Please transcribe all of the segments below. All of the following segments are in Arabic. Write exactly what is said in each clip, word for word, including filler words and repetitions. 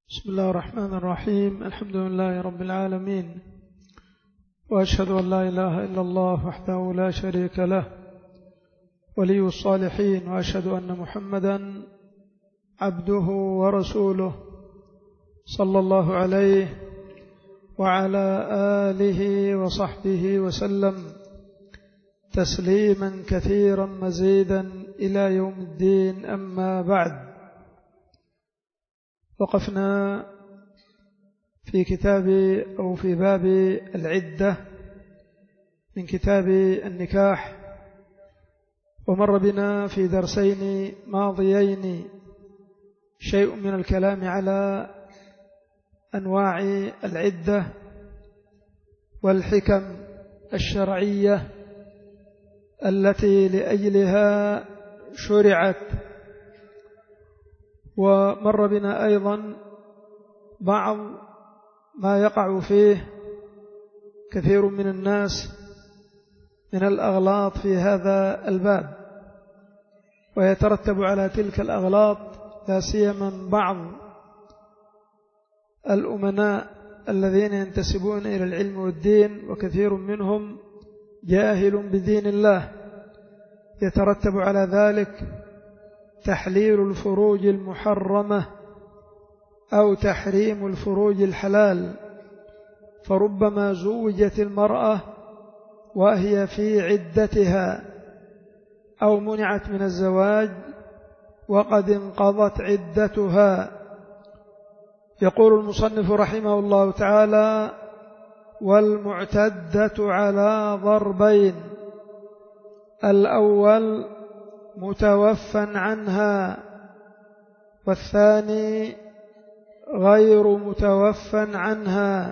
بسم الله الرحمن الرحيم. الحمد لله رب العالمين، وأشهد أن لا إله إلا الله وحده لا شريك له ولي الصالحين، وأشهد أن محمدا عبده ورسوله صلى الله عليه وعلى آله وصحبه وسلم تسليما كثيرا مزيدا إلى يوم الدين. أما بعد، وقفنا في كتاب أو في باب العدة من كتاب النكاح، ومر بنا في درسين ماضيين شيء من الكلام على أنواع العدة والحكم الشرعية التي لأجلها شرعت، ومر بنا أيضا بعض ما يقع فيه كثير من الناس من الأغلاط في هذا الباب، ويترتب على تلك الأغلاط لا سيما بعض الأمناء الذين ينتسبون إلى العلم والدين، وكثير منهم جاهل بدين الله، يترتب على ذلك تحليل الفروج المحرمة أو تحريم الفروج الحلال، فربما زوجت المرأة وهي في عدتها أو منعت من الزواج وقد انقضت عدتها. يقول المصنف رحمه الله تعالى: والمعتدة على ضربين: الأول متوفى عنها، والثاني غير متوفى عنها.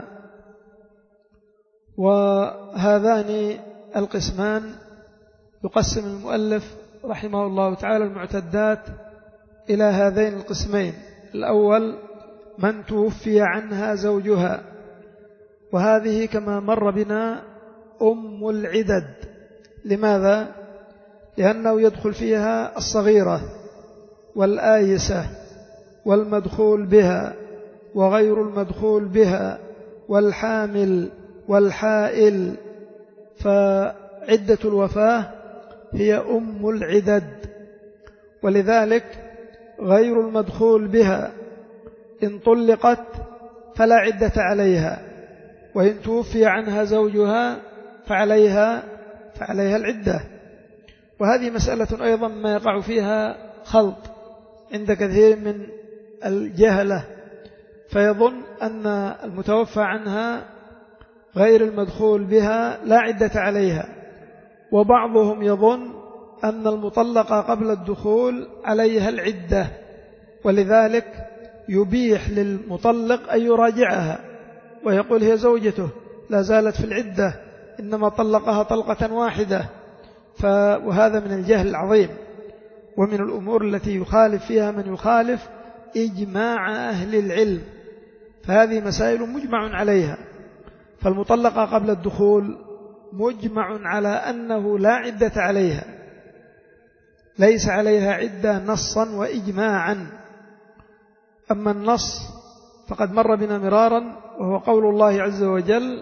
وهذان القسمان يقسم المؤلف رحمه الله تعالى المعتدات إلى هذين القسمين: الأول من توفي عنها زوجها، وهذه كما مر بنا أم العدد. لماذا؟ لأنه يدخل فيها الصغيرة والآيسة والمدخول بها وغير المدخول بها والحامل والحائل، فعدة الوفاة هي أم العدد. ولذلك غير المدخول بها إن طلقت فلا عدة عليها، وإن توفي عنها زوجها فعليها فعليها العدة. وهذه مسألة أيضا ما يقع فيها خلط عند كثير من الجهلة، فيظن أن المتوفى عنها غير المدخول بها لا عدة عليها، وبعضهم يظن أن المطلقة قبل الدخول عليها العدة، ولذلك يبيح للمطلق أن يراجعها ويقول هي زوجته لا زالت في العدة، إنما طلقها طلقة واحدة. وهذا من الجهل العظيم، ومن الأمور التي يخالف فيها من يخالف إجماع أهل العلم، فهذه مسائل مجمع عليها. فالمطلقة قبل الدخول مجمع على أنه لا عدة عليها، ليس عليها عدة نصا وإجماعا. أما النص فقد مر بنا مرارا، وهو قول الله عز وجل: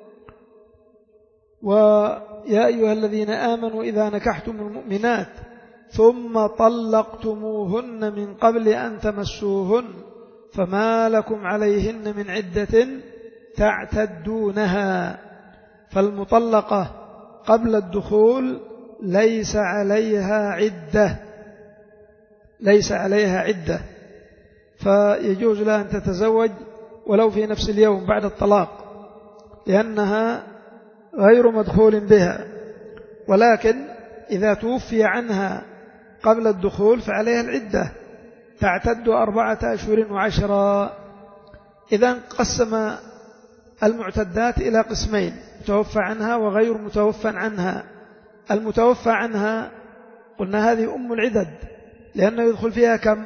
ويا أيها الذين آمنوا إذا نكحتم المؤمنات ثم طلقتموهن من قبل أن تمسوهن فما لكم عليهن من عدة تعتدونها. فالمطلقة قبل الدخول ليس عليها عدة ليس عليها عدة فيجوز لها أن تتزوج ولو في نفس اليوم بعد الطلاق، لأنها غير مدخول بها. ولكن إذا توفي عنها قبل الدخول فعليها العدة، تعتد أربعة أشهر وعشرة. إذا قسم المعتدات إلى قسمين: متوفى عنها وغير متوفى عنها. المتوفى عنها قلنا هذه أم العدد، لأنه يدخل فيها كم؟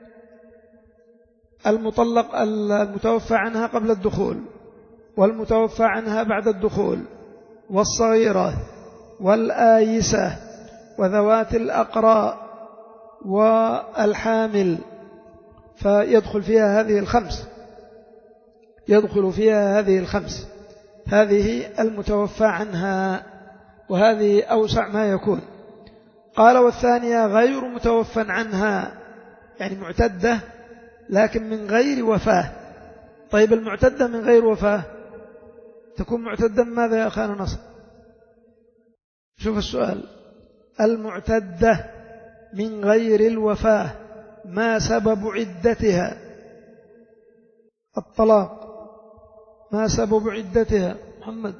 المطلق المتوفى عنها قبل الدخول، والمتوفى عنها بعد الدخول، والصغيرة والآيسة وذوات الأقراء والحامل. فيدخل فيها هذه الخمس يدخل فيها هذه الخمس هذه المتوفى عنها، وهذه أوسع ما يكون. قال والثانية غير متوفى عنها، يعني معتدة لكن من غير وفاة. طيب المعتدة من غير وفاة تكون معتدة ماذا يا أخانا نصر؟ شوف السؤال، المعتدة من غير الوفاة ما سبب عدتها؟ الطلاق، ما سبب عدتها محمد؟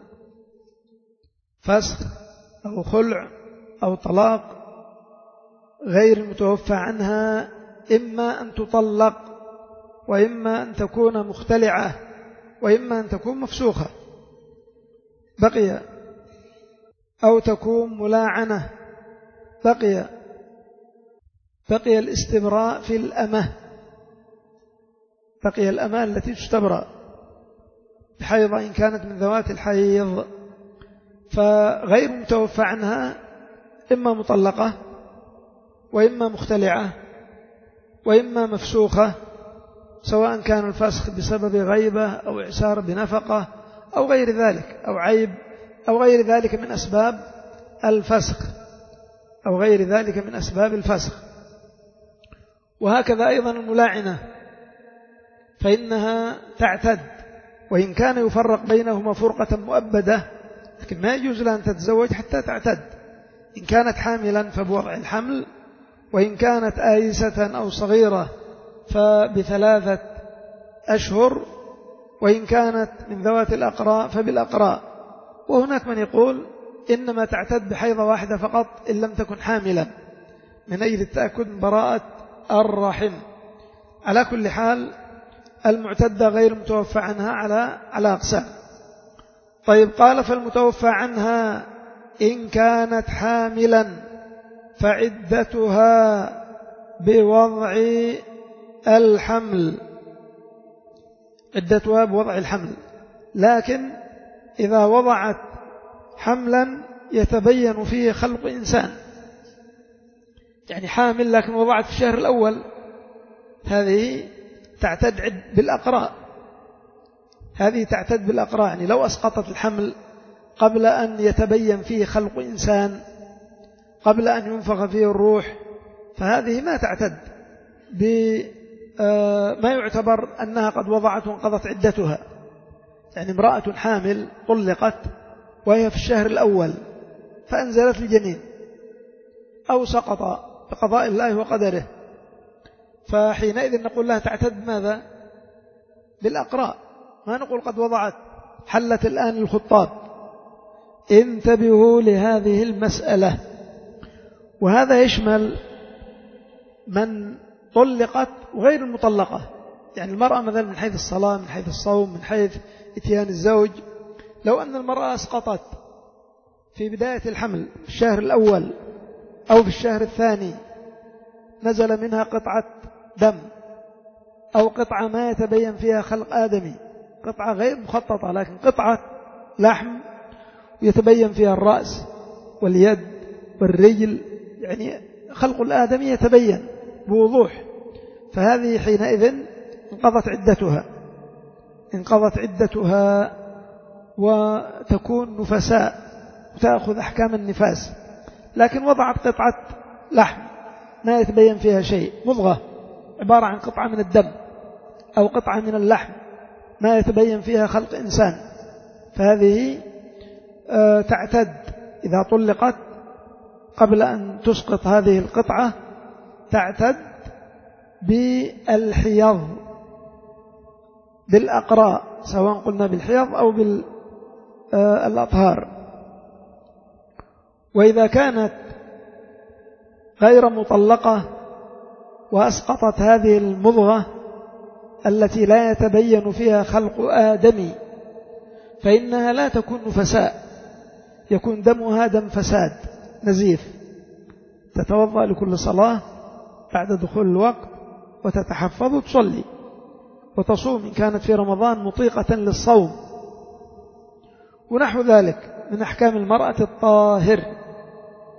فسخ أو خلع أو طلاق. غير المتوفى عنها إما أن تطلق، وإما أن تكون مختلعة، وإما أن تكون مفسوخة. بقي أو تكون ملاعنة. بقي بقي الاستبراء في الأمة. بقي الأمة التي تستبرأ بحيض إن كانت من ذوات الحيض. فغير متوفى عنها إما مطلقة، وإما مختلعة، وإما مفسوخة، سواء كان الفسخ بسبب غيبة أو إعسار بنفقة أو غير ذلك، أو عيب أو غير ذلك من أسباب الفسخ أو غير ذلك من أسباب الفسخ. وهكذا أيضا الملاعنة، فإنها تعتد وإن كان يفرق بينهما فرقة مؤبدة، لكن ما يجوز لها أن تتزوج حتى تعتد. إن كانت حاملا فبوضع الحمل، وإن كانت آيسة أو صغيرة فبثلاثة أشهر، وإن كانت من ذوات الأقراء فبالأقراء. وهناك من يقول إنما تعتد بحيضة واحدة فقط إن لم تكن حاملا، من أجل التأكد من براءة الرحم. على كل حال المعتدة غير متوفى عنها على على أقسام. طيب قال فالمتوفى عنها إن كانت حاملا فعدتها بوضع الحمل، عدتها بوضع الحمل. لكن إذا وضعت حملا يتبين فيه خلق إنسان، يعني حامل لكن وضعت في الشهر الأول، هذه تعتد بالأقراء. هذه تعتد بالأقراء، يعني لو أسقطت الحمل قبل أن يتبين فيه خلق إنسان، قبل أن ينفخ فيه الروح، فهذه ما تعتد بما يعتبر أنها قد وضعت وانقضت عدتها. يعني امرأة حامل طلقت وهي في الشهر الأول فأنزلت الجنين أو سقط بقضاء الله وقدره، فحينئذ نقول لها تعتد ماذا؟ بالأقراء. ما نقول قد وضعت حلت الآن الخطاب. انتبهوا لهذه المسألة. وهذا يشمل من طلقت وغير المطلقة، يعني المرأة مثلا من حيث الصلاة، من حيث الصوم، من حيث اتيان الزوج. لو أن المرأة أسقطت في بداية الحمل في الشهر الأول أو في الشهر الثاني، نزل منها قطعة دم أو قطعة ما يتبين فيها خلق آدمي، قطعة غير مخططة لكن قطعة لحم يتبين فيها الرأس واليد والرجل، يعني خلق الآدمي يتبين بوضوح، فهذه حينئذ انقضت عدتها انقضت عدتها وتكون نفساء وتأخذ أحكام النفاس. لكن وضعت قطعة لحم ما يتبين فيها شيء، مضغة عبارة عن قطعة من الدم أو قطعة من اللحم ما يتبين فيها خلق إنسان، فهذه تعتد إذا طلقت قبل أن تسقط هذه القطعة، تعتد بالحيض بالأقراء، سواء قلنا بالحيض أو بالأطهار. وإذا كانت غير مطلقة وأسقطت هذه المضغة التي لا يتبين فيها خلق آدمي، فإنها لا تكون نفساء، يكون دمها دم فساد نزيف. تتوضأ لكل صلاة بعد دخول الوقت وتتحفظ وتصلي وتصوم إن كانت في رمضان مطيقة للصوم ونحو ذلك من أحكام المرأة الطاهر.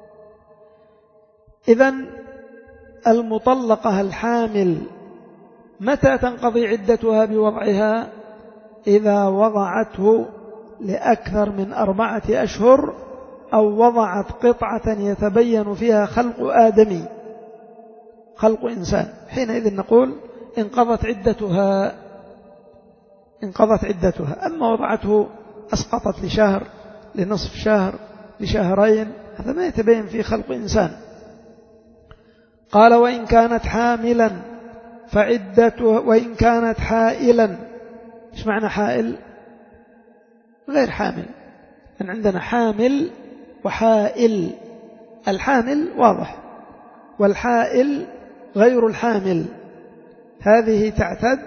إذن المطلقة الحامل متى تنقضي عدتها بوضعها؟ إذا وضعته لأكثر من أربعة أشهر أو وضعت قطعة يتبين فيها خلق آدمي، خلق إنسان، حينئذ نقول انقضت عدتها انقضت عدتها. أما وضعته أسقطت لشهر، لنصف شهر، لشهرين، هذا ما يتبين فيه خلق إنسان. قال وإن كانت حاملا فعدته، وإن كانت حائلا. إيش معنى حائل؟ غير حامل. أن عندنا حامل وحائل. الحامل واضح، والحائل غير الحامل. هذه تعتد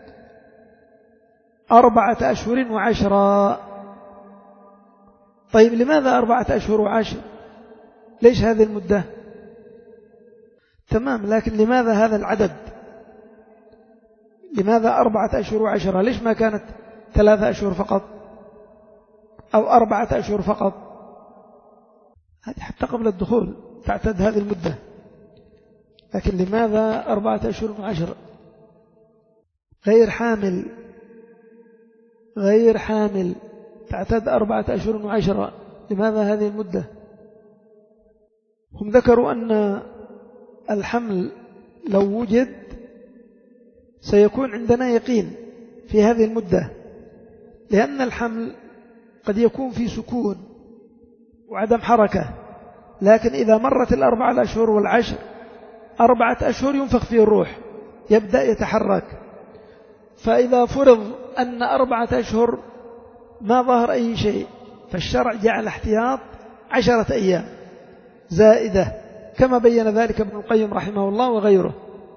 أربعة أشهر وعشرة. طيب لماذا أربعة أشهر وعشر؟ ليش هذه المدة؟ تمام، لكن لماذا هذا العدد؟ لماذا أربعة أشهر وعشرة؟ ليش ما كانت ثلاثة أشهر فقط أو أربعة أشهر فقط؟ هذه حتى قبل الدخول تعتد هذه المدة، لكن لماذا أربعة أشهر وعشرة؟ غير حامل غير حامل تعتد أربعة أشهر وعشرة. لماذا هذه المدة؟ هم ذكروا أن الحمل لو وجد سيكون عندنا يقين في هذه المدة، لأن الحمل قد يكون في سكون وعدم حركة، لكن إذا مرت الأربعة أشهر والعشر، أربعة أشهر ينفخ فيه الروح، يبدأ يتحرك. فإذا فرض أن أربعة أشهر ما ظهر أي شيء، فالشرع جعل احتياط عشرة أيام زائدة، كما بين ذلك ابن القيم رحمه الله وغيره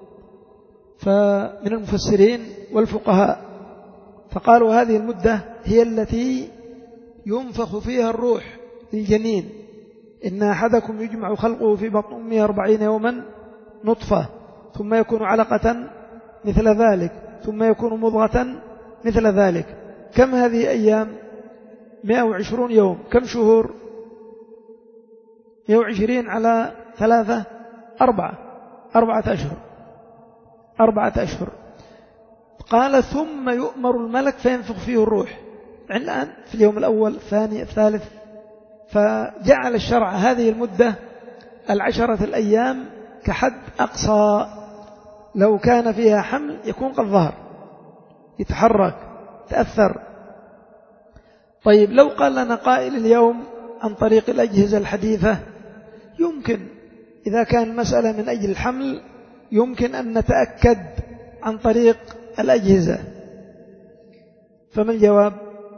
فمن المفسرين والفقهاء. فقالوا هذه المدة هي التي ينفخ فيها الروح للجنين. إن أحدكم يجمع خلقه في بطن أمه أربعين يوما نطفة، ثم يكون علقة مثل ذلك، ثم يكون مضغة مثل ذلك. كم هذه أيام؟ مئة وعشرون يوم. كم شهور؟ مئة وعشرين على ثلاثة، أربعة أربعة أشهر أربعة أشهر. قال ثم يؤمر الملك فينفخ فيه الروح. الآن في اليوم الأول، الثاني، الثالث. فجعل الشرع هذه المدة العشرة الأيام كحد أقصى. لو كان فيها حمل يكون قد ظهر، يتحرك، تأثر. طيب لو قال لنا قائل اليوم عن طريق الأجهزة الحديثة، يمكن إذا كان المسألة من أجل الحمل يمكن أن نتأكد عن طريق الأجهزة. فما الجواب؟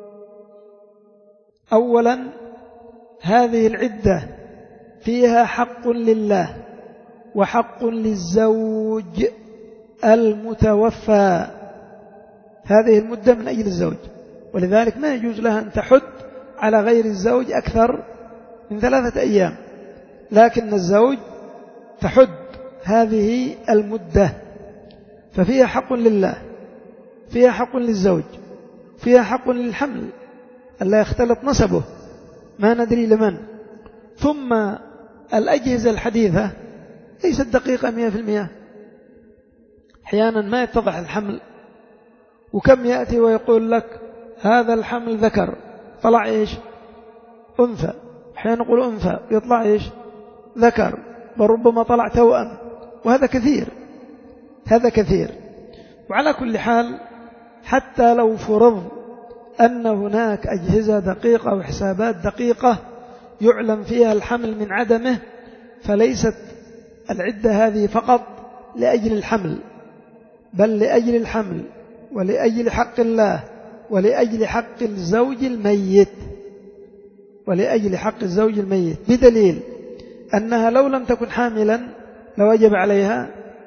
أولا هذه العدة فيها حق لله وحق للزوج المتوفى. هذه المدة من أجل الزوج، ولذلك ما يجوز لها أن تحد على غير الزوج أكثر من ثلاثة أيام، لكن الزوج تحد هذه المدة. ففيها حق لله، فيها حق للزوج، فيها حق للحمل ألا يختلط نسبه، ما ندري لمن. ثم الأجهزة الحديثة ليست دقيقة مئة في المئة، أحيانا ما يتضح الحمل، وكم يأتي ويقول لك هذا الحمل ذكر، طلع إيش؟ أنثى. أحيانا نقول أنثى يطلع إيش؟ ذكر، وربما طلع توأم، وهذا كثير، هذا كثير. وعلى كل حال حتى لو فرض أن هناك أجهزة دقيقة وحسابات دقيقة يعلم فيها الحمل من عدمه، فليست العدة هذه فقط لأجل الحمل، بل لأجل الحمل ولأجل حق الله ولأجل حق الزوج الميت ولأجل حق الزوج الميت بدليل أنها لو لم تكن حاملا لوجب عليها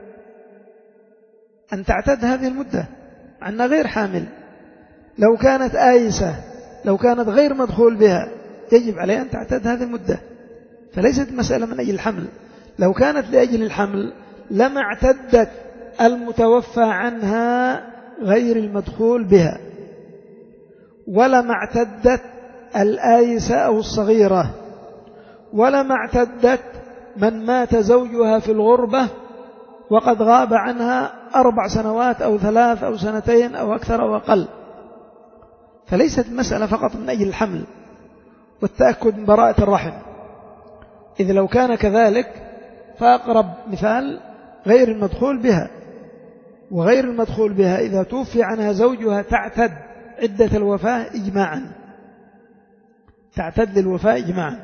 أن تعتد هذه المدة عنها غير حامل. لو كانت آيسة، لو كانت غير مدخول بها، يجب عليها أن تعتد هذه المدة. فليست مسألة من أجل الحمل. لو كانت لأجل الحمل لما اعتدت المتوفى عنها غير المدخول بها، ولما اعتدت الآيسة أو الصغيرة، ولما اعتدت من مات زوجها في الغربة وقد غاب عنها أربع سنوات أو ثلاث أو سنتين أو أكثر أو أقل. فليست المسألة فقط من أجل الحمل والتأكد من براءة الرحم، إذ لو كان كذلك فأقرب مثال غير المدخول بها، وغير المدخول بها إذا توفي عنها زوجها تعتد عدة الوفاة إجماعا، تعتد الوفاة إجماعا.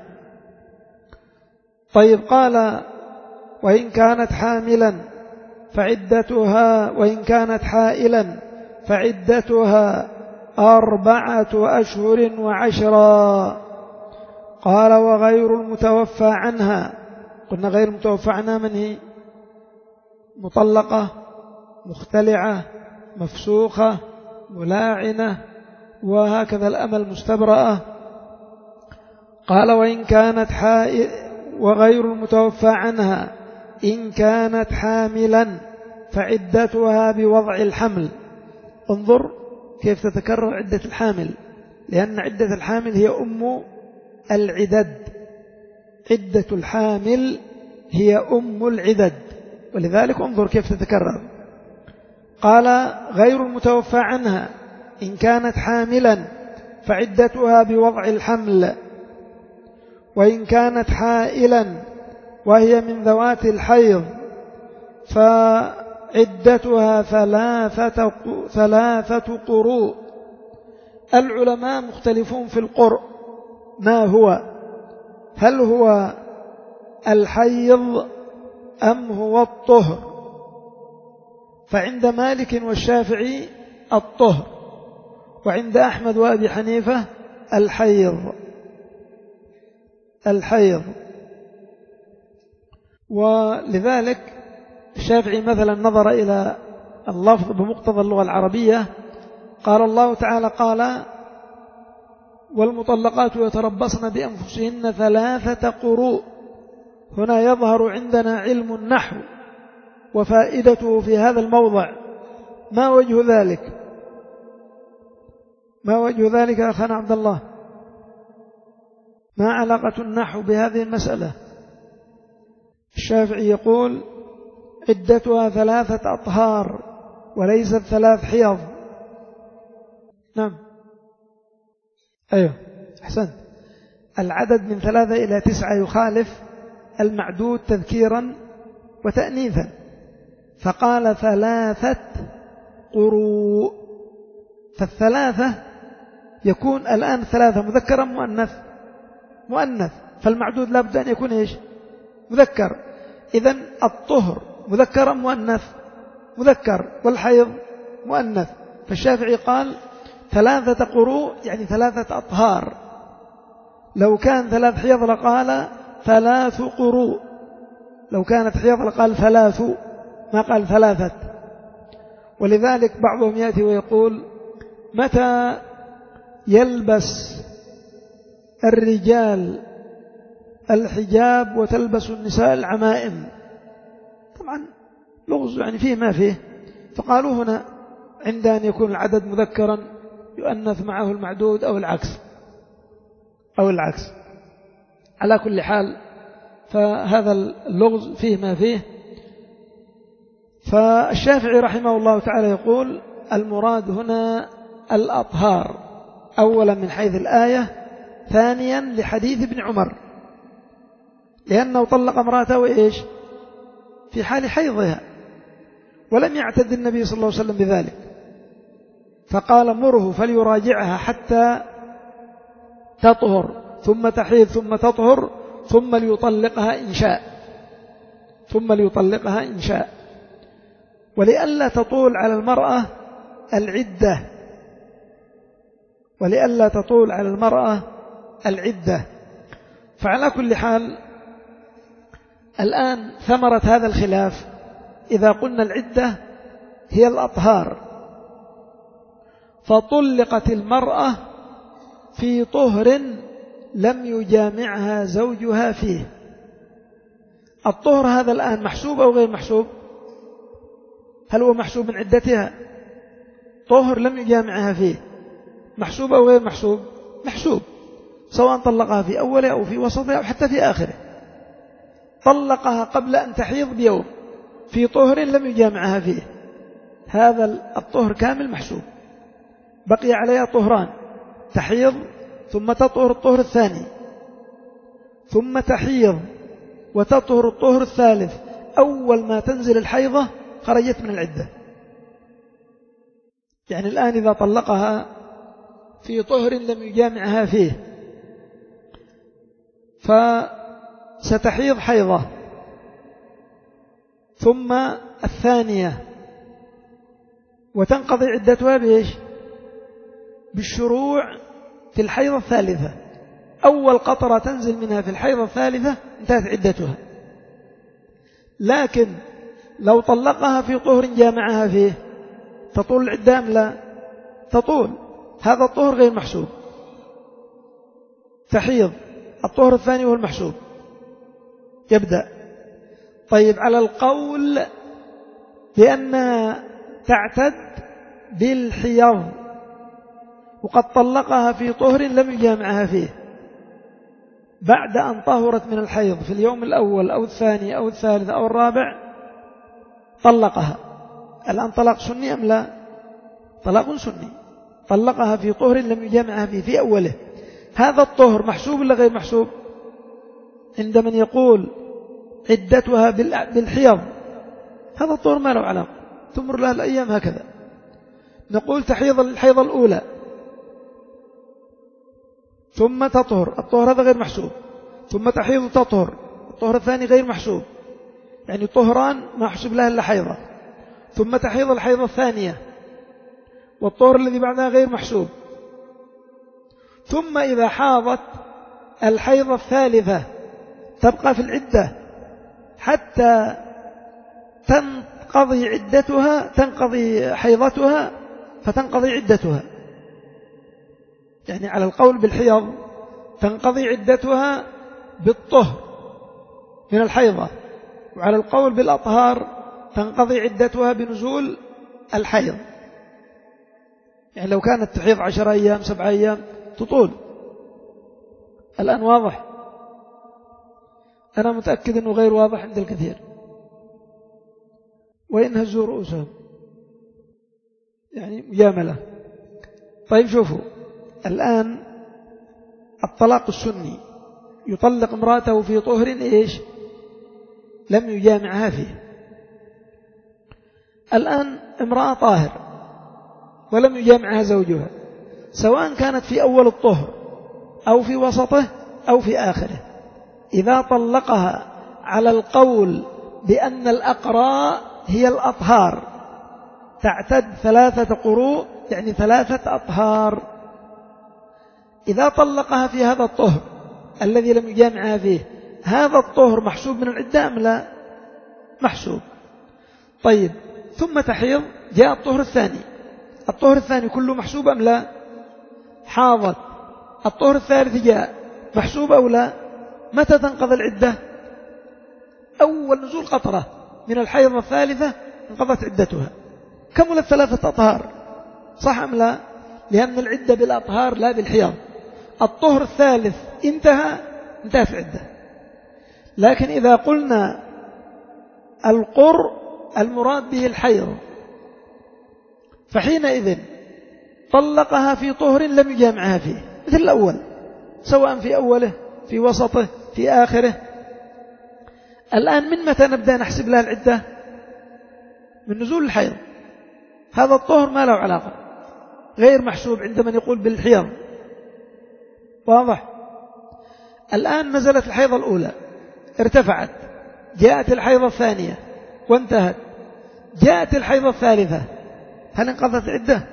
طيب قال وإن كانت حاملا فعدتها وإن كانت حائلا فعدتها أربعة أشهر وعشرا. قال وغير المتوفى عنها، قلنا غير المتوفى عنها من هي؟ مطلقة، مختلعة، مفسوخة، ملاعنة، وهكذا الأمل مستبرأة. قال وإن كانت حائل وغير المتوفى عنها إن كانت حاملا فعدتها بوضع الحمل. انظر كيف تتكرر عدة الحامل، لأن عدة الحامل هي أم العدد، عدة الحامل هي أم العدد، ولذلك انظر كيف تتكرر. قال غير المتوفى عنها إن كانت حاملا فعدتها بوضع الحمل، وإن كانت حائلا وهي من ذوات الحيض فعدتها ثلاثة, ثلاثة قروء. العلماء مختلفون في القرء ما هو، هل هو الحيض أم هو الطهر؟ فعند مالك والشافعي الطهر، وعند أحمد وأبي حنيفة الحيض الحيض ولذلك الشافعي مثلا نظر إلى اللفظ بمقتضى اللغة العربية، قال الله تعالى قال والمطلقات يتربصن بأنفسهن ثلاثة قروء. هنا يظهر عندنا علم النحو وفائدته في هذا الموضع. ما وجه ذلك؟ ما وجه ذلك أخانا عبد الله؟ ما علاقة النحو بهذه المسألة؟ الشافعي يقول عدتها ثلاثة أطهار وليست ثلاث حيض. نعم أيوه أحسنت. العدد من ثلاثة إلى تسعة يخالف المعدود تذكيرا وتأنيثا، فقال ثلاثة قروء. فالثلاثة يكون الآن ثلاثة مذكرا مؤنث مؤنث، فالمعدود لا بد أن يكون إيش؟ مذكر. إذن الطهر مذكرا مؤنث مذكر، والحيض مؤنث. فالشافعي قال ثلاثة قروء يعني ثلاثة أطهار. لو كان ثلاث حيض لقال ثلاث قروء، لو كانت حيض لقال ثلاث، ما قال ثلاثة. ولذلك بعضهم يأتي ويقول متى يلبس الرجال الحجاب وتلبس النساء العمائم؟ طبعا لغز يعني فيه ما فيه. فقالوا هنا عند أن يكون العدد مذكرا يؤنث معه المعدود أو العكس أو العكس. على كل حال فهذا اللغز فيه ما فيه. فالشافعي رحمه الله تعالى يقول المراد هنا الأطهار، أولا من حيث الآية، ثانيا لحديث ابن عمر، لأنه طلق امرأته إيش؟ في حال حيضها، ولم يعتد النبي صلى الله عليه وسلم بذلك، فقال مره فليراجعها حتى تطهر ثم تحيض ثم تطهر ثم ليطلقها إن شاء ثم ليطلقها إن شاء. ولئلا تطول على المرأة العدة ولئلا تطول على المرأة العدة. فعلى كل حال الآن ثمرة هذا الخلاف إذا قلنا العدة هي الأطهار، فطلقت المرأة في طهر لم يجامعها زوجها فيه. الطهر هذا الآن محسوب أو غير محسوب؟ هل هو محسوب من عدتها؟ طهر لم يجامعها فيه، محسوب أو غير محسوب؟ محسوب، سواء طلقها في أوله أو في وسطه أو حتى في آخره. طلقها قبل أن تحيض بيوم في طهر لم يجامعها فيه، هذا الطهر كامل محسوب. بقي عليها طهران، تحيض ثم تطهر الطهر الثاني، ثم تحيض وتطهر الطهر الثالث. أول ما تنزل الحيضة خرجت من العدة. يعني الآن إذا طلقها في طهر لم يجامعها فيه فستحيض حيضة، ثم الثانية، وتنقضي عدتها بإيش؟ بالشروع في الحيضة الثالثة. أول قطرة تنزل منها في الحيضة الثالثة انتهت عدتها. لكن لو طلقها في طهر جامعها فيه تطول العدة أم لا؟ تطول. هذا الطهر غير محسوب، تحيض الطهر الثاني هو المحسوب يبدأ. طيب على القول بأنها تعتد بالحيض وقد طلقها في طهر لم يجامعها فيه، بعد أن طهرت من الحيض في اليوم الأول أو الثاني أو الثالث أو الرابع طلقها، الآن طلاق سني أم لا؟ طلاق سني. طلقها في طهر لم يجامعها فيه في أوله. هذا الطهر محسوب ولا غير محسوب؟ عند من يقول عدتها بالحيض هذا الطهر ما له علاقة، تمر لها الأيام هكذا. نقول تحيض الحيضة الأولى ثم تطهر، الطهر هذا غير محسوب، ثم تحيض تطهر، الطهر الثاني غير محسوب، يعني طهران ما حسب لها إلا حيضة، ثم تحيض الحيضة الثانية والطهر الذي بعدها غير محسوب، ثم إذا حاضت الحيضة الثالثة تبقى في العدة حتى تنقضي عدتها، تنقضي حيضتها فتنقضي عدتها. يعني على القول بالحيض تنقضي عدتها بالطهر من الحيضة، وعلى القول بالأطهار تنقضي عدتها بنزول الحيض. يعني لو كانت تحيض عشر أيام سبع أيام تطول. الآن واضح؟ أنا متأكد أنه غير واضح عند الكثير، وإن هزوا رؤوسهم يعني مجاملة. طيب شوفوا الآن الطلاق السني يطلق امرأته في طهر إيش؟ لم يجامعها فيه. الآن امرأة طاهر ولم يجامعها زوجها، سواء كانت في أول الطهر أو في وسطه أو في آخره، إذا طلقها على القول بأن الأقراء هي الأطهار تعتد ثلاثة قروء يعني ثلاثة أطهار، إذا طلقها في هذا الطهر الذي لم يجامعها فيه، هذا الطهر محسوب من العدة أم لا؟ محسوب. طيب ثم تحيض، جاء الطهر الثاني، الطهر الثاني كله محسوب أم لا؟ حاضت، الطهر الثالث جاء، محسوب أو لا؟ متى تنقضي العدة؟ أول نزول قطرة من الحيض الثالثة انقضت عدتها، كملت ثلاثة أطهار، صح أم لا؟ لأن العدة بالأطهار لا بالحيض. الطهر الثالث انتهى، انتهت العدة. لكن إذا قلنا القر المراد به الحيض فحينئذ طلقها في طهر لم يجامعها فيه مثل الأول، سواء في أوله في وسطه في آخره. الآن من متى نبدأ نحسب لها العدة؟ من نزول الحيض. هذا الطهر ما له علاقة، غير محسوب عند من يقول بالحيض. واضح؟ الآن نزلت الحيضة الأولى ارتفعت، جاءت الحيضة الثانية وانتهت، جاءت الحيضة الثالثة، هل انقضت العدة؟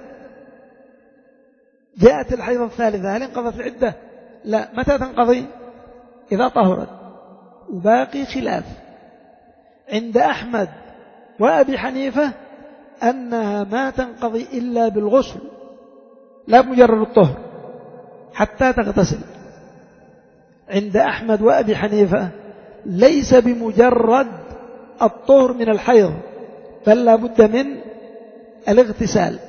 جاءت الحيضة الثالثة، هل انقضت العدة؟ لا. متى تنقضي؟ إذا طهرت. وباقي خلاف عند أحمد وأبي حنيفة أنها ما تنقضي إلا بالغسل، لا بمجرد الطهر حتى تغتسل. عند أحمد وأبي حنيفة ليس بمجرد الطهر من الحيض، بل لا بد من الاغتسال.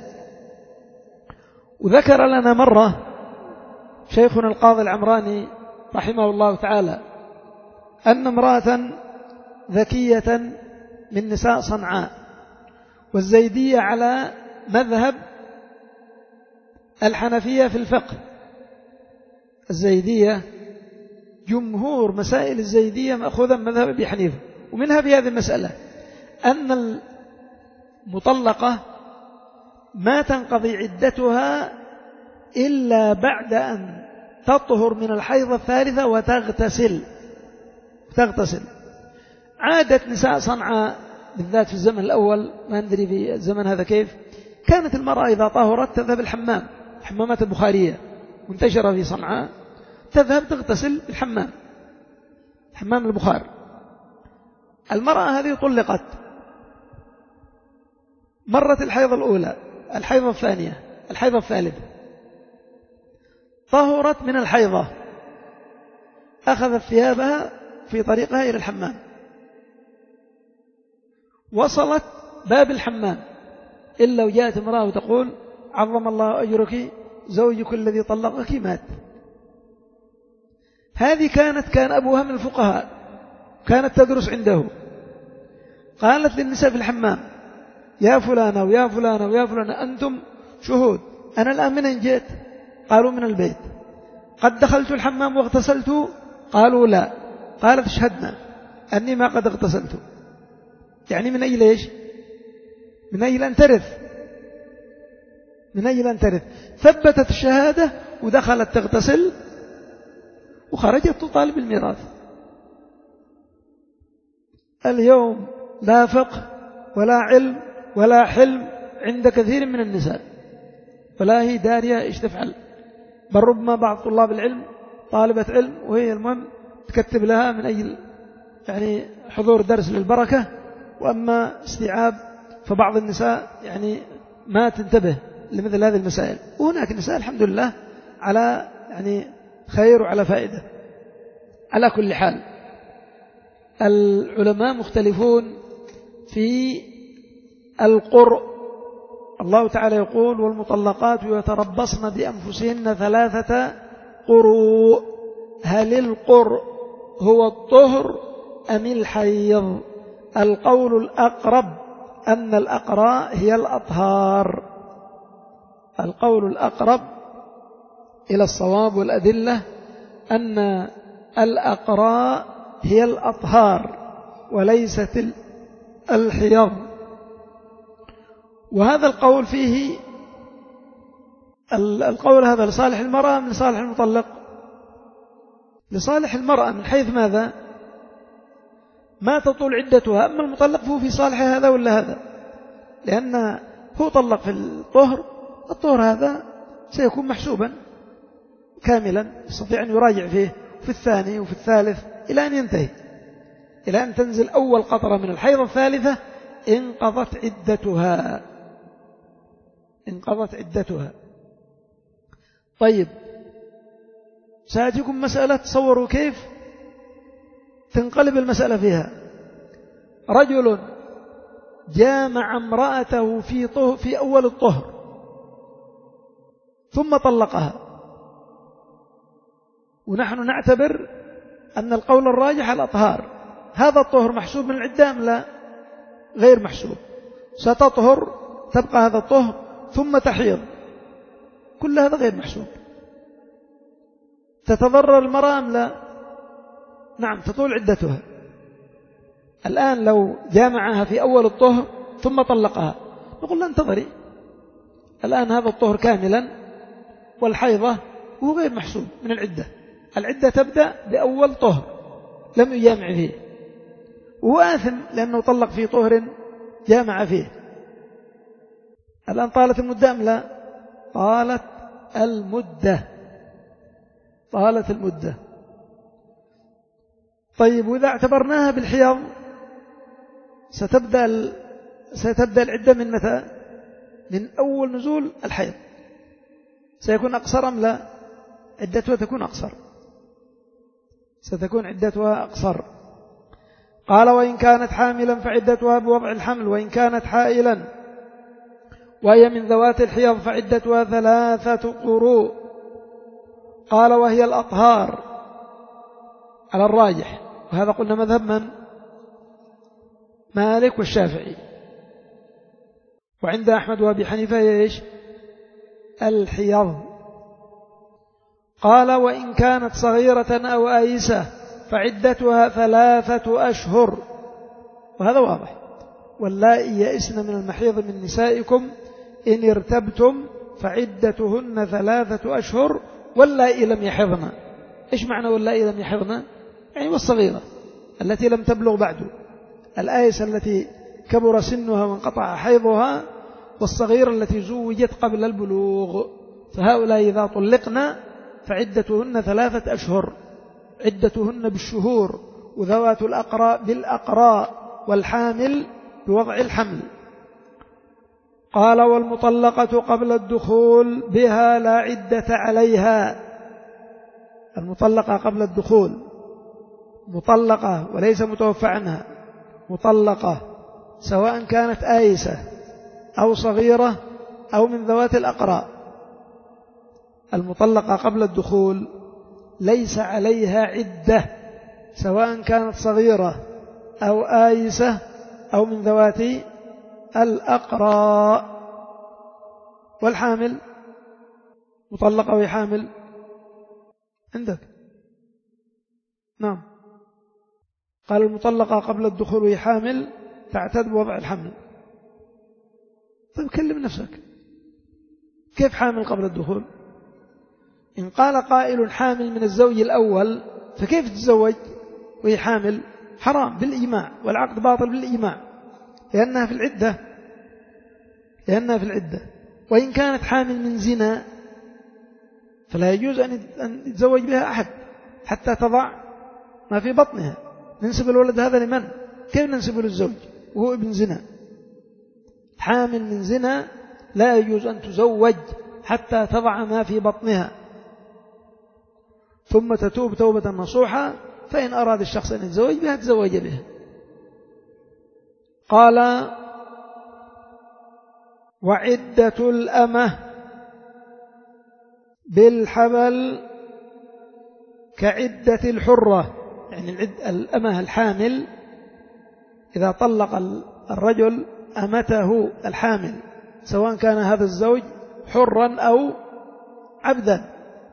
وذكر لنا مرة شيخنا القاضي العمراني رحمه الله تعالى أن امرأة ذكية من نساء صنعاء، والزيدية على مذهب الحنفية في الفقه. الزيدية جمهور مسائل الزيدية مأخوذا من مذهب أبي حنيفة، ومنها في هذه المسألة أن المطلقة ما تنقضي عدتها إلا بعد أن تطهر من الحيض الثالثة وتغتسل تغتسل. عادة نساء صنعاء بالذات في الزمن الأول، ما ندري في الزمن هذا كيف، كانت المرأة إذا طهرت تذهب الحمام، الحمامات البخارية منتشرة في صنعاء، تذهب تغتسل الحمام، حمام البخار. المرأة هذه طلقت، مرت الحيض الأولى، الحيض الثانية، الحيض الثالثة، طهرت من الحيضة، أخذت ثيابها في طريقها إلى الحمام، وصلت باب الحمام إلا وجاءت امرأة وتقول عظم الله أجرك زوجك الذي طلقك مات. هذه كانت كان أبوها من الفقهاء، كانت تدرس عنده، قالت للنساء في الحمام يا فلانة ويا فلانة ويا فلانة أنتم شهود، أنا الآن من أين جئت؟ قالوا من البيت. قد دخلت الحمام واغتسلت؟ قالوا لا. قالت اشهدنا أني ما قد اغتسلت. يعني من أجل إيش؟ من أجل أن ترث، من أجل أن ترث. ثبتت الشهادة ودخلت تغتسل وخرجت تطالب الميراث. اليوم لا فقه ولا علم ولا حلم عند كثير من النساء، فلا هي دارية إيش تفعل، بل ربما بعض طلاب العلم طالبة علم وهي المهم تكتب لها من أجل يعني حضور درس للبركة، وأما استيعاب فبعض النساء يعني ما تنتبه لمثل هذه المسائل. وهناك نساء الحمد لله على يعني خير وعلى فائدة. على كل حال العلماء مختلفون في القرء. الله تعالى يقول والمطلقات يتربصن بأنفسهن ثلاثة قروء. هل القرء هو الطهر أم الحيض؟ القول الأقرب أن الأقراء هي الأطهار. القول الأقرب إلى الصواب والأدلة أن الأقراء هي الأطهار وليست الحيض. وهذا القول فيه القول هذا لصالح المرأة من لصالح المطلق؟ لصالح المرأة من حيث ماذا؟ ما تطول عدتها. أما المطلق فهو في صالح هذا ولا هذا، لأن هو طلق في الطهر، الطهر هذا سيكون محسوبا كاملا، يستطيع أن يراجع فيه في الثاني وفي الثالث إلى أن ينتهي، إلى أن تنزل أول قطرة من الحيض الثالثة انقضت عدتها انقضت عدتها. طيب سأتيكم مسألة تصوروا كيف تنقلب المسألة فيها. رجل جامع امرأته في طهر في أول الطهر ثم طلقها، ونحن نعتبر أن القول الراجح الأطهار. هذا الطهر محسوب من العدة أم لا؟ غير محسوب. ستطهر تبقى هذا الطهر ثم تحيض، كل هذا غير محسوب. تتضرر المرأة أم لا؟ نعم تطول عدتها. الآن لو جامعها في أول الطهر ثم طلقها نقول لا انتظري، الآن هذا الطهر كاملا والحيضة هو غير محسوب من العدة. العدة تبدأ بأول طهر لم يجامع فيه، وهو آثم لأنه طلق في طهر جامع فيه. الآن طالت المدة أم لا؟ طالت المدة طالت المدة. طيب وإذا اعتبرناها بالحيض ستبدأ ستبدأ العدة من متى؟ من أول نزول الحيض. سيكون أقصر أم لا؟ عدتها تكون أقصر، ستكون عدتها أقصر. قال وإن كانت حاملا فعدتها بوضع الحمل، وإن كانت حائلا وهي من ذوات الحيض فعدتها ثلاثة قروء. قال وهي الأطهار على الراجح، وهذا قلنا مذهب من؟ مالك والشافعي. وعند أحمد وأبي حنيفة إيش؟ الحيض. قال وإن كانت صغيرة أو آيسة فعدتها ثلاثة أشهر، وهذا واضح. واللائي يئسن من المحيض من نسائكم إن ارتبتم فعدتهن ثلاثة أشهر واللائي لم يحضن. إيش معنى واللائي لم يحضن؟ يعني والصغيرة التي لم تبلغ بعد، الآيسة التي كبر سنها وانقطع حيضها، والصغيرة التي زوجت قبل البلوغ، فهؤلاء إذا طلقنا فعدتهن ثلاثة أشهر، عدتهن بالشهور، وذوات الأقراء بالأقراء، والحامل بوضع الحمل. قال والمطلقة قبل الدخول بها لا عدة عليها. المطلقة قبل الدخول مطلقة وليس متوفى عنها، مطلقة سواء كانت آيسة أو صغيرة أو من ذوات الأقراء، المطلقة قبل الدخول ليس عليها عدة سواء كانت صغيرة أو آيسة أو من ذوات الأقراء. والحامل مطلقة وهي حامل عندك؟ نعم. قال المطلقة قبل الدخول وهي حامل تعتد بوضع الحمل. طيب كلم نفسك، كيف حامل قبل الدخول؟ إن قال قائل حامل من الزوج الأول فكيف تتزوج وهي حامل؟ حرام بالإجماع، والعقد باطل بالإجماع، لأنها في العدة لأنها في العدة. وإن كانت حامل من زنا فلا يجوز أن يتزوج بها أحد حتى تضع ما في بطنها. ننسب الولد هذا لمن؟ كيف ننسبه للزوج وهو ابن زنا؟ حامل من زنا لا يجوز أن تزوج حتى تضع ما في بطنها، ثم تتوب توبة نصوحة، فإن أراد الشخص أن يتزوج بها تزوج بها. قال وعدة الأمة بالحبل كعدة الحرة. يعني الأمة الحامل إذا طلق الرجل أمته الحامل سواء كان هذا الزوج حرا أو عبدا.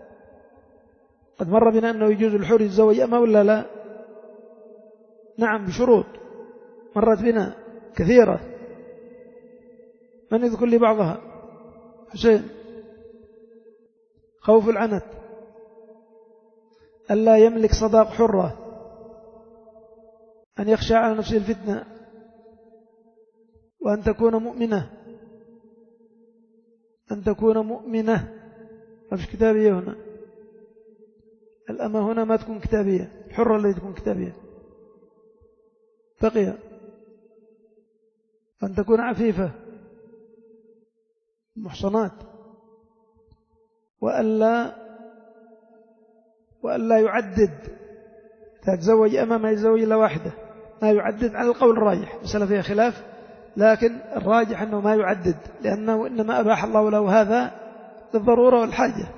قد مر بنا أنه يجوز الحر يتزوج أمه ولا لا؟ نعم بشروط مرت بنا كثيرة. من يذكر لي بعضها؟ حسين. خوف العنت، ألا يملك صداق حرة، أن يخشى على نفسه الفتنة، وأن تكون مؤمنة أن تكون مؤمنة ما فيش كتابية هنا. الأمة هنا ما تكون كتابية، الحرة التي تكون كتابية. بقي أن تكون عفيفة محصنات، وألا وألا يعدد، تتزوج أمة ما يتزوج إلا واحدة، ما يعدد على القول الراجح، مسألة فيها خلاف، لكن الراجح أنه ما يعدد، لأنه إنما أباح الله له هذا للضرورة والحاجة،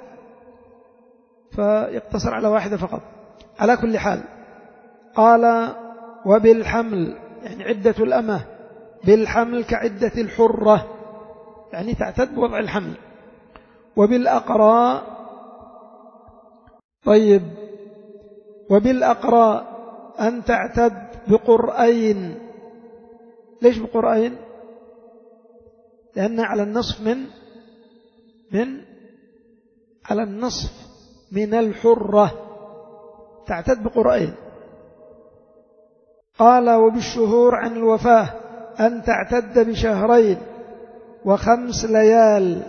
فيقتصر على واحدة فقط. على كل حال قال وبالحمل، يعني عدة الأمة بالحمل كعدة الحرة، يعني تعتد بوضع الحمل. وبالأقراء، طيب وبالأقراء أن تعتد بقرئين. ليش بقرئين؟ لأن على النصف من من على النصف من الحرة، تعتد بقرئين. قال وبالشهور عن الوفاة أن تعتد بشهرين وخمس ليال،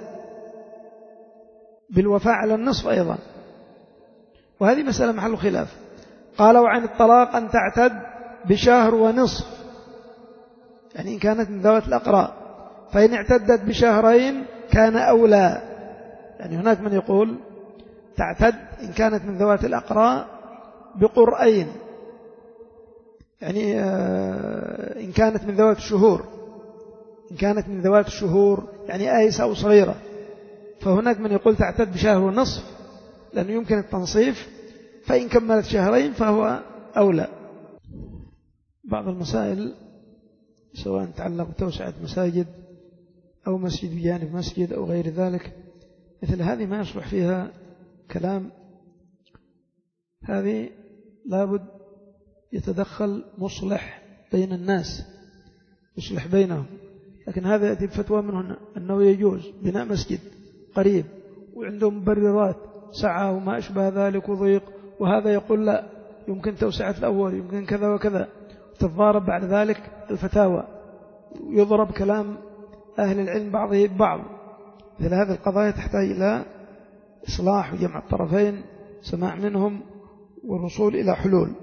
بالوفاة على النصف أيضا، وهذه مسألة محل خلاف. قال وعن الطلاق أن تعتد بشهر ونصف، يعني إن كانت من ذوات الأقراء، فإن اعتدت بشهرين كان أولى. يعني هناك من يقول تعتد إن كانت من ذوات الأقراء بقرئين، يعني إن كانت من ذوات الشهور، إن كانت من ذوات الشهور يعني آيسة أو صغيرة، فهناك من يقول تعتد بشهر ونصف لأنه يمكن التنصيف، فإن كملت شهرين فهو أولى. بعض المسائل سواء تعلق بتوسعة مساجد أو مسجد بجانب مسجد أو غير ذلك، مثل هذه ما يصلح فيها كلام، هذه لابد يتدخل مصلح بين الناس، يصلح بينهم. لكن هذا يأتي بفتوى منه أنه يجوز بناء مسجد قريب وعندهم مبررات سعة وما أشبه ذلك وضيق، وهذا يقول لا يمكن توسعة الأول يمكن كذا وكذا، تتضارب بعد ذلك الفتاوى ويضرب كلام أهل العلم بعضه ببعض. مثل هذه القضايا تحتاج إلى إصلاح وجمع الطرفين، سماع منهم والوصول إلى حلول.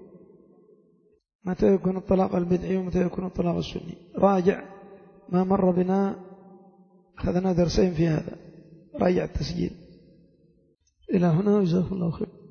متى يكون الطلاق البدعي ومتى يكون الطلاق السني؟ راجع ما مر بنا، أخذنا درسين في هذا، راجع التسجيل. إلى هنا، جزاكم الله خير.